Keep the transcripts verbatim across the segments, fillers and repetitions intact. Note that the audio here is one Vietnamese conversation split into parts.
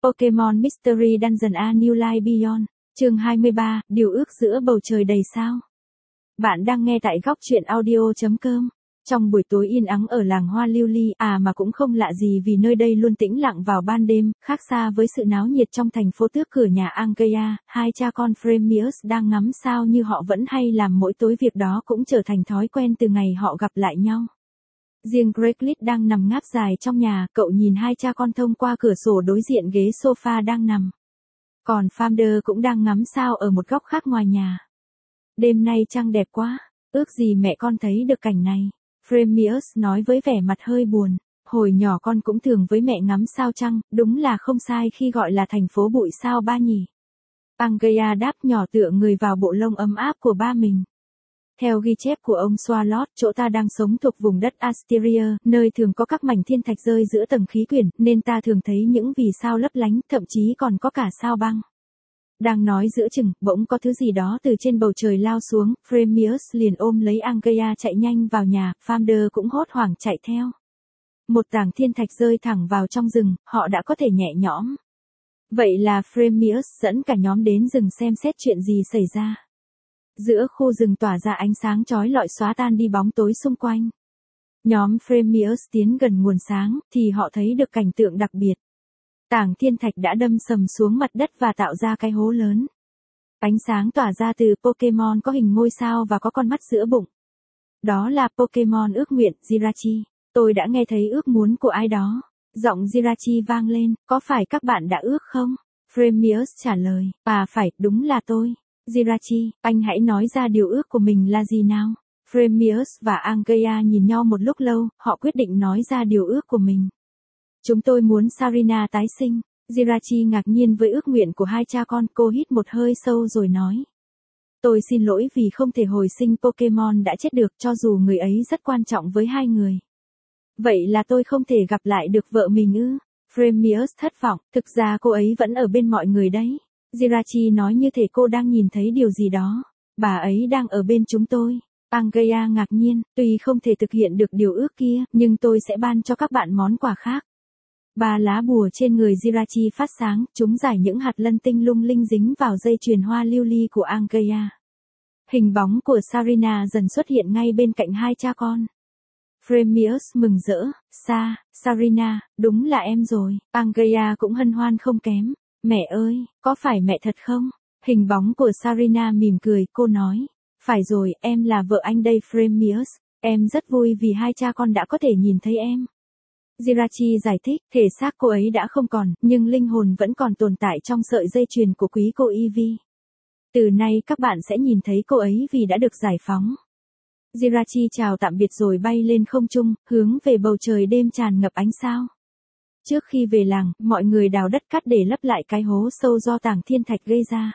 Pokemon Mystery Dungeon A New Life Beyond, chương hai mươi ba, điều ước giữa bầu trời đầy sao. Bạn đang nghe tại góc truyện audio chấm com. Trong buổi tối yên ắng ở làng hoa lưu ly, à mà cũng không lạ gì vì nơi đây luôn tĩnh lặng vào ban đêm, khác xa với sự náo nhiệt trong thành phố tước cửa nhà Angea, hai cha con Fremius đang ngắm sao như họ vẫn hay làm mỗi tối, việc đó cũng trở thành thói quen từ ngày họ gặp lại nhau. Riêng Greglit đang nằm ngáp dài trong nhà, cậu nhìn hai cha con thông qua cửa sổ đối diện ghế sofa đang nằm. Còn Founder cũng đang ngắm sao ở một góc khác ngoài nhà. Đêm nay trăng đẹp quá, ước gì mẹ con thấy được cảnh này, Fremius nói với vẻ mặt hơi buồn. Hồi nhỏ con cũng thường với mẹ ngắm sao trăng, đúng là không sai khi gọi là thành phố bụi sao ba nhỉ. Angea đáp nhỏ tựa người vào bộ lông ấm áp của ba mình. Theo ghi chép của ông Swalot, chỗ ta đang sống thuộc vùng đất Asteria, nơi thường có các mảnh thiên thạch rơi giữa tầng khí quyển, nên ta thường thấy những vì sao lấp lánh, thậm chí còn có cả sao băng. Đang nói giữa chừng, bỗng có thứ gì đó từ trên bầu trời lao xuống, Fremius liền ôm lấy Angea chạy nhanh vào nhà, Founder cũng hốt hoảng chạy theo. Một tảng thiên thạch rơi thẳng vào trong rừng, họ đã có thể nhẹ nhõm. Vậy là Fremius dẫn cả nhóm đến rừng xem xét chuyện gì xảy ra. Giữa khu rừng tỏa ra ánh sáng chói lọi xóa tan đi bóng tối xung quanh. Nhóm Fremius tiến gần nguồn sáng, thì họ thấy được cảnh tượng đặc biệt. Tảng thiên thạch đã đâm sầm xuống mặt đất và tạo ra cái hố lớn. Ánh sáng tỏa ra từ Pokemon có hình ngôi sao và có con mắt giữa bụng. Đó là Pokemon ước nguyện, Jirachi. Tôi đã nghe thấy ước muốn của ai đó. Giọng Jirachi vang lên, có phải các bạn đã ước không? Fremius trả lời, à phải, đúng là tôi. Jirachi, anh hãy nói ra điều ước của mình là gì nào? Fremius và Angea nhìn nhau một lúc lâu, họ quyết định nói ra điều ước của mình. Chúng tôi muốn Sarina tái sinh. Jirachi ngạc nhiên với ước nguyện của hai cha con, cô hít một hơi sâu rồi nói. Tôi xin lỗi vì không thể hồi sinh Pokemon đã chết được, cho dù người ấy rất quan trọng với hai người. Vậy là tôi không thể gặp lại được vợ mình ư? Fremius thất vọng, thực ra cô ấy vẫn ở bên mọi người đấy. Jirachi nói như thể cô đang nhìn thấy điều gì đó. Bà ấy đang ở bên chúng tôi. Angea ngạc nhiên, tuy không thể thực hiện được điều ước kia, nhưng tôi sẽ ban cho các bạn món quà khác. Ba lá bùa trên người Jirachi phát sáng, chúng giải những hạt lân tinh lung linh dính vào dây chuyền hoa lưu ly của Angea. Hình bóng của Sarina dần xuất hiện ngay bên cạnh hai cha con. Fremius mừng rỡ, Sa, Sarina, đúng là em rồi. Angea cũng hân hoan không kém. Mẹ ơi, có phải mẹ thật không? Hình bóng của Sarina mỉm cười, cô nói. Phải rồi, em là vợ anh đây Fremius. Em rất vui vì hai cha con đã có thể nhìn thấy em. Jirachi giải thích, thể xác cô ấy đã không còn, nhưng linh hồn vẫn còn tồn tại trong sợi dây chuyền của quý cô Eevee. Từ nay các bạn sẽ nhìn thấy cô ấy vì đã được giải phóng. Jirachi chào tạm biệt rồi bay lên không trung, hướng về bầu trời đêm tràn ngập ánh sao. Trước khi về làng, mọi người đào đất cát để lấp lại cái hố sâu do tảng thiên thạch gây ra.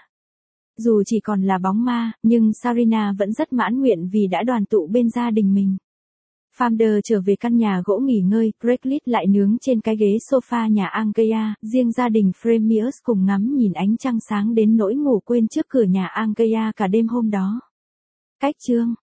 Dù chỉ còn là bóng ma, nhưng Sarina vẫn rất mãn nguyện vì đã đoàn tụ bên gia đình mình. Founder trở về căn nhà gỗ nghỉ ngơi, Greglit lại nướng trên cái ghế sofa nhà Angea, riêng gia đình Fremius cùng ngắm nhìn ánh trăng sáng đến nỗi ngủ quên trước cửa nhà Angea cả đêm hôm đó. Cách chương